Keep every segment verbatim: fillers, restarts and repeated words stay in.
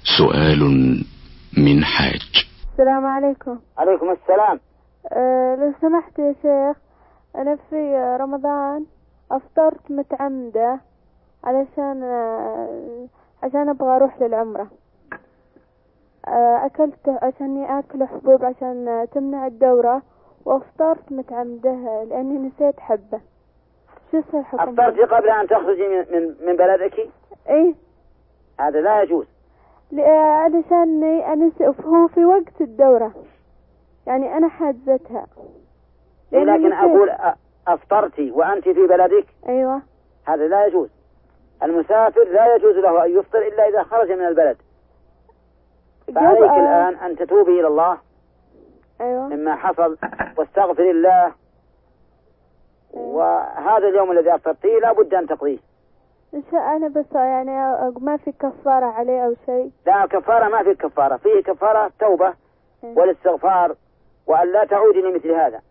سؤال من حاج. السلام عليكم. عليكم السلام. أه لو سمحت يا شيخ، أنا في رمضان أفطرت متعمدة علشان أه عشان أبغى أروح للعمرة. أه أكلت عشان أكل حبوب عشان تمنع الدورة، وأفطرت متعمدة لأني نسيت حبة. شو الحكم؟ أفطرتي قبل أن تخرجي من من بلدك؟ إيه، هذا لا يجوز. علشان أنا هو في وقت الدورة، يعني أنا حاجزتها. إيه لكن أقول أفطرتي وأنت في بلدك؟ أيوة. هذا لا يجوز. المسافر لا يجوز له أن يفطر إلا إذا خرج من البلد. فعليك الآن أن تتوبي إلى الله أيوة. مما حصل واستغفر الله. أيوة. وهذا اليوم الذي أفطرتيه لا بد أن تقضيه. إن شاء أنا بس يعني ما في كفارة عليه أو شيء. لا كفارة، ما في كفارة، فيه كفارة توبة والاستغفار وأن لا تعودي لمثل هذا.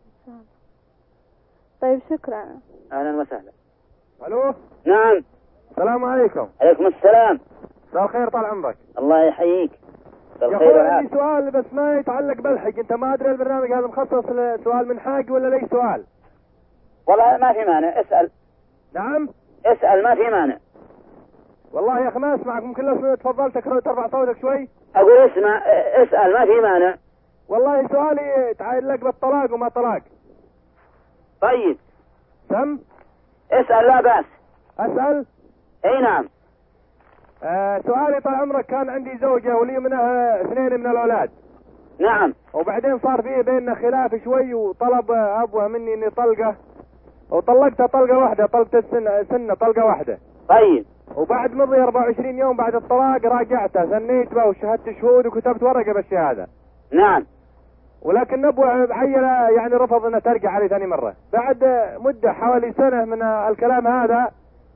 طيب شكرا. أهلا وسهلا. ألو. نعم. السلام عليكم. عليكم السلام. مساء الخير، طال عمرك. الله يحييك. يا أخوي عندي سؤال بس ما يتعلق بالحج. أنت ما أدري البرنامج هذا مخصص لسؤال من حاج ولا ليش سؤال؟ والله ما في مانع، اسأل. نعم. اسأل ما في مانع. والله يا أخي ما أسمعك، ممكن لو تفضلت ترفع صوتك شوي. أقول اسمع، اسأل ما في مانع. والله سؤالي يتعلق بالطلاق وما طلاق. طيب. سم. اسأل لا بأس. أسأل. اي نعم. آه سؤالي طال عمرك، كان عندي زوجة ولي منها اثنين من الأولاد. نعم. وبعدين صار فيه بيننا خلاف شوي، وطلب أبوها مني إني طلقة، وطلقتها طلقة واحدة، طلقت السنة سنة طلقة واحدة. طيب. وبعد مضي أربعة وعشرين يوم بعد الطلاق راجعتها، سنيت بها وشهدت شهود وكتبت ورقة بالشهادة. نعم. ولكن أبوها بعينة يعني رفض أنها ترجع علي ثاني مرة. بعد مدة حوالي سنة من الكلام هذا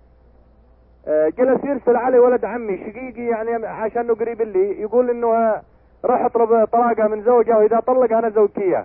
جلس يرسل علي ولد عمي شقيقي يعني عشانه قريب لي، يقول انه راح اطلب طلاقه من زوجه واذا طلق انا زوجيه.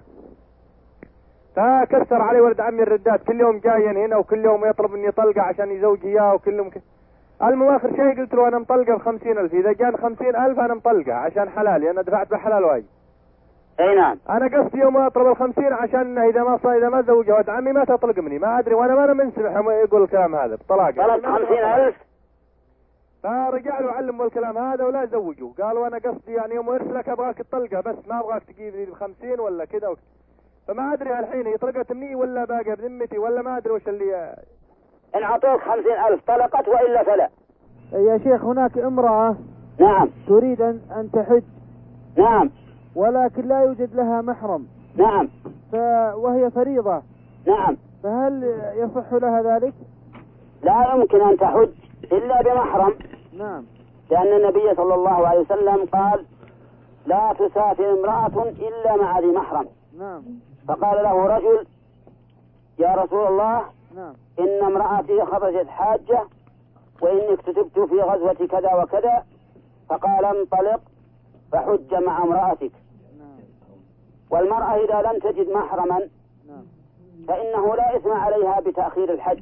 فكسر علي ولد عمي الردات، كل يوم جاي هنا وكل يوم يطلب مني طلقه عشان يزوج اياه، وكل يوم ك... المهم اخر شيء قلت له انا مطلقه بخمسين الف، اذا جان خمسين الف انا مطلقه عشان حلالي، انا دفعت بحلال واجب. اي نعم. انا قصدي يوم اطلب الخمسين عشان اذا ما صار اذا ما زوجه ولد عمي ما تطلق مني، ما ادري وانا ما انا منسمح يقول الكلام هذا بطلاقه. طلب خمسين الف. فرجع له علمه الكلام هذا ولا زوجوه، قالوا انا قصدي يعني يوم ارسلك ابغاك تطلقه بس ما ابغاك تجيب لي بخمسين ولا كذا وكذا. فما ادري الحين هي طلقت مني ولا باقي بذمتي ولا ما ادري وش اللي. ان اعطوك خمسين الف طلقت والا فلا. يا شيخ هناك امرأة نعم تريد ان, أن تحج. نعم. ولكن لا يوجد لها محرم. نعم. ف... وهي فريضة. نعم. فهل يصح لها ذلك؟ لا يمكن ان تحج الا بمحرم. نعم. لأن النبي صلى الله عليه وسلم قال لا تسافر امرأة إلا مع ذي محرم. نعم. فقال له رجل يا رسول الله نعم. إن امرأتي خرجت حاجة وإني اكتتبت في غزوة كذا وكذا، فقال انطلق فحج مع امرأتك. نعم. والمرأة إذا لم تجد محرما نعم. فإنه لا إثم عليها بتأخير الحج.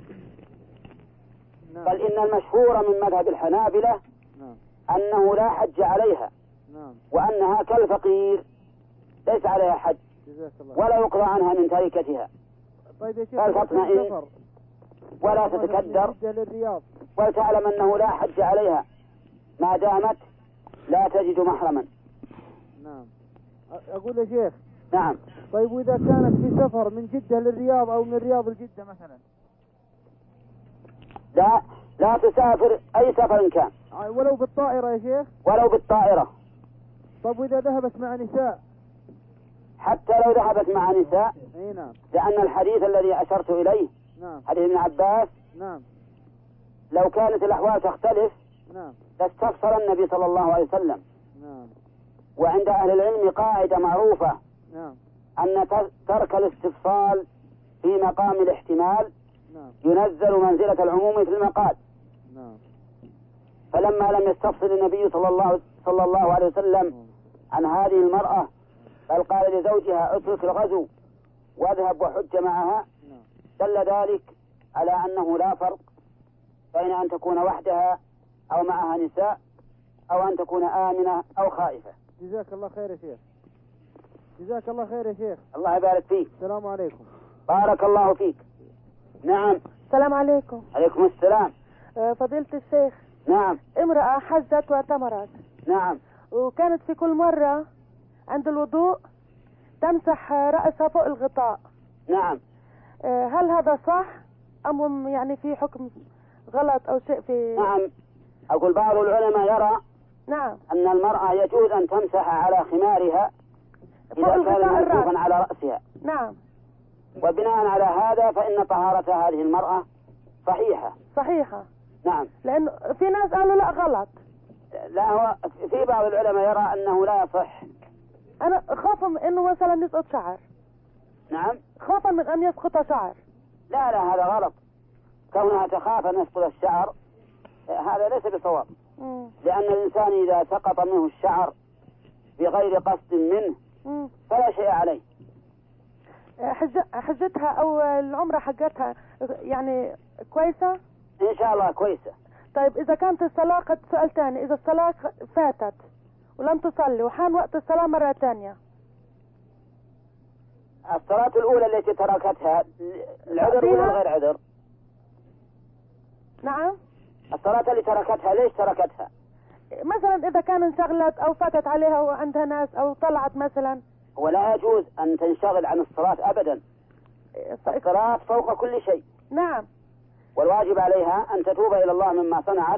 نعم. بل إن المشهور من مذهب الحنابلة نعم. أنه لا حج عليها. نعم. وأنها كالفقير ليس عليها حج ولا يقضى عنها من تركتها. طيب يا شيخ، فلتطمئن ولا تتكدر ولتعلم أنه لا حج عليها ما دامت لا تجد محرما. نعم. أقول يا شيخ. نعم. طيب وإذا كانت في سفر من جدة للرياض أو من الرياض لجدة مثلا؟ لا لا تسافر أي سفر كان ولو بالطائرة يا شيخ؟ ولو بالطائرة. طب وإذا ذهبت مع نساء؟ حتى لو ذهبت مع نساء. اي نعم. لأن الحديث الذي أشرت إليه نعم. حديث ابن عباس. نعم. لو كانت الأحوال تختلف نعم. لاستفسر النبي صلى الله عليه وسلم. نعم. وعند أهل العلم قاعدة معروفة. نعم. أن ترك الاستفصال في مقام الاحتمال نعم. ينزل منزلة العموم في المقال. نعم. فلما لم يستفصل النبي صلى الله صلى الله عليه وسلم عن هذه المرأة بل قال لزوجها اترك الغزو واذهب وحج معها، دل ذلك على أنه لا فرق بين أن تكون وحدها أو معها نساء، أو أن تكون آمنة أو خائفة. جزاك الله خير يا شيخ. جزاك الله خير يا شيخ. الله يبارك فيك. السلام عليكم. بارك الله فيك. نعم. السلام عليكم. عليكم السلام. آه، فضيلة الشيخ. نعم. امرأة حجت واعتمرت. نعم. وكانت في كل مرة عند الوضوء تمسح رأسها فوق الغطاء. نعم. آه، هل هذا صح أم يعني في حكم غلط أو شيء في؟ نعم. أقول بعض العلماء يرى نعم أن المرأة يجوز أن تمسح على خمارها إذا كان موقوفا على رأسها. نعم. وبناء على هذا فإن طهارة هذه المرأة صحيحة. صحيحة. نعم. لأنه في ناس قالوا لا غلط. لا، هو في بعض العلماء يرى أنه لا يصح. أنا خاف من أنه مثلا يسقط شعر. نعم. خوفا من أن يسقط شعر. لا لا، هذا غلط. كونها تخاف أن يسقط الشعر هذا ليس بصواب. مم. لأن الإنسان إذا سقط منه الشعر بغير قصد منه مم. فلا شيء عليه. حج... حجتها أو العمرة حقتها يعني كويسة؟ إن شاء الله كويسة. طيب إذا كانت الصلاة قد سؤال تاني، إذا الصلاة فاتت ولم تصلي وحان وقت الصلاة مرة تانية، الصلاة الأولى التي تركتها العذر ولا غير عذر؟ نعم. الصلاة اللي تركتها ليش تركتها؟ مثلا إذا كان انشغلت أو فاتت عليها وعندها ناس أو طلعت مثلا. ولا يجوز أن تنشغل عن الصلاة أبدا. الصلاة فوق كل شيء. نعم. والواجب عليها أن تتوب إلى الله مما صنعت.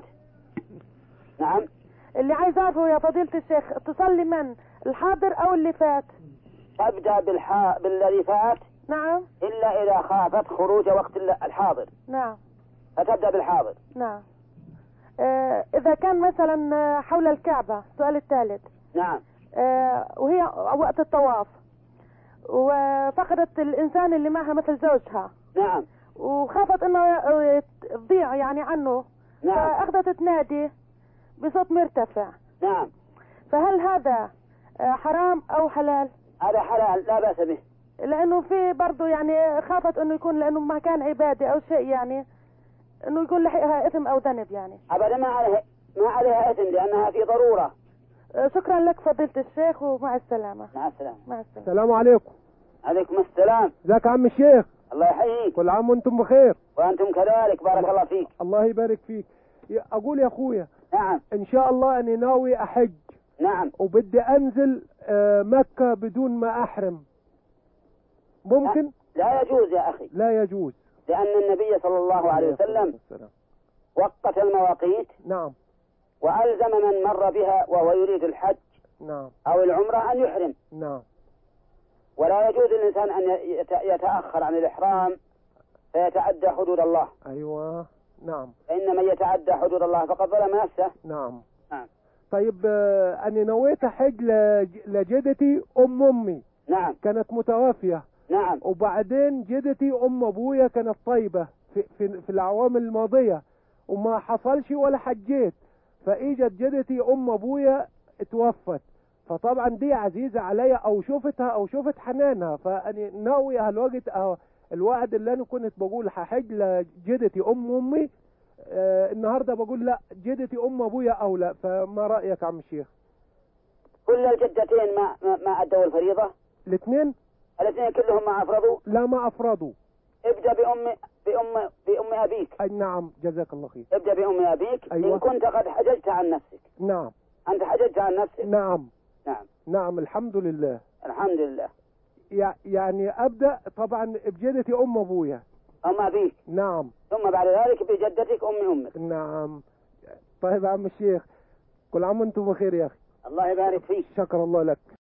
نعم. اللي عايز أعرفه يا فضيلة الشيخ، تصلي من الحاضر أو اللي فات؟ تبدأ بالحا... بالذي فات. نعم. إلا إذا خافت خروج وقت الحاضر. نعم. فتبدأ بالحاضر. نعم. آه إذا كان مثلا حول الكعبة، السؤال الثالث. نعم. آه وهي وقت الطواف وفقدت الإنسان اللي معها مثل زوجها. نعم. وخافت إنه تضيع يعني عنه. نعم. فأخذت تنادي بصوت مرتفع. نعم. فهل هذا حرام أو حلال؟ هذا حلال لا بأس به. لأنه في برضو يعني خافت إنه يكون لأنه ما كان عبادة أو شيء يعني إنه يكون لحقها إثم أو ذنب يعني. أبدا ما عليها ما عليها إثم لأنها في ضرورة. شكرا لك فضيلة الشيخ ومع السلامة. مع السلامة. مع السلامة. السلام عليكم. عليكم السلام. ازيك يا عم الشيخ؟ الله يحييك. كل عام وانتم بخير. وأنتم كذلك بارك الله, الله فيك. الله يبارك فيك. أقول يا أخويا. نعم. إن شاء الله أني ناوي أحج. نعم. وبدي أنزل مكة بدون ما أحرم، ممكن؟ لا يجوز يا أخي. لا يجوز. لأن النبي صلى الله عليه وسلم وقت المواقيت. نعم. وألزم من مر بها وهو يريد الحج. نعم. أو العمرة أن يحرم. نعم. ولا يجوز للإنسان أن يتأخر عن الإحرام فيتعدى حدود الله. أيوة. نعم. فإن من يتعدى حدود الله فقد ظلم نفسه. نعم. نعم. طيب آه أنا نويت حج لجدتي أم أمي. نعم. كانت متوفية. نعم. وبعدين جدتي أم أبويا كانت طيبة في, في, في الأعوام الماضية وما حصلش ولا حجيت، فإجت جدتي أم أبويا اتوفت، فطبعا دي عزيزة عليا أو شوفتها أو شوفت حنانها، فأنا ناوي هالوقت أه الوعد اللي أنا كنت بقول هحج لجدتي أم أمي آه النهاردة بقول لا جدتي أم أبويا أو لا، فما رأيك يا عم الشيخ؟ كل الجدتين ما ما, ما أدوا الفريضة؟ الاثنين؟ الاثنين كلهم ما أفرضوا؟ لا ما أفرضوا. ابدأ بأم بأم بأم أبيك. أي نعم جزاك الله خير. ابدأ بأم أبيك. أيوة. إن كنت قد حججت عن نفسك. نعم. أنت حججت عن نفسك. نعم. نعم. نعم الحمد لله. الحمد لله. يعني أبدأ طبعا بجدتي أم أبويا. أم أبيك. نعم. ثم بعد ذلك بجدتك أم أمك. نعم. طيب يا عم الشيخ كل عام وانتم بخير يا أخي. الله يبارك فيك. شكر الله لك.